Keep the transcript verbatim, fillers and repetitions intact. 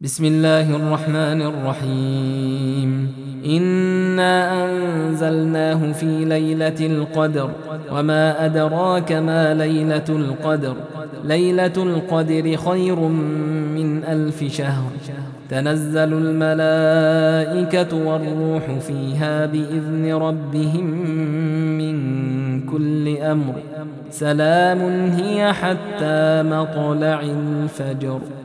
بسم الله الرحمن الرحيم إنا أنزلناه في ليلة القدر وما أدراك ما ليلة القدر ليلة القدر خير من ألف شهر تنزل الملائكة والروح فيها بإذن ربهم من كل أمر سلام هي حتى مطلع الفجر.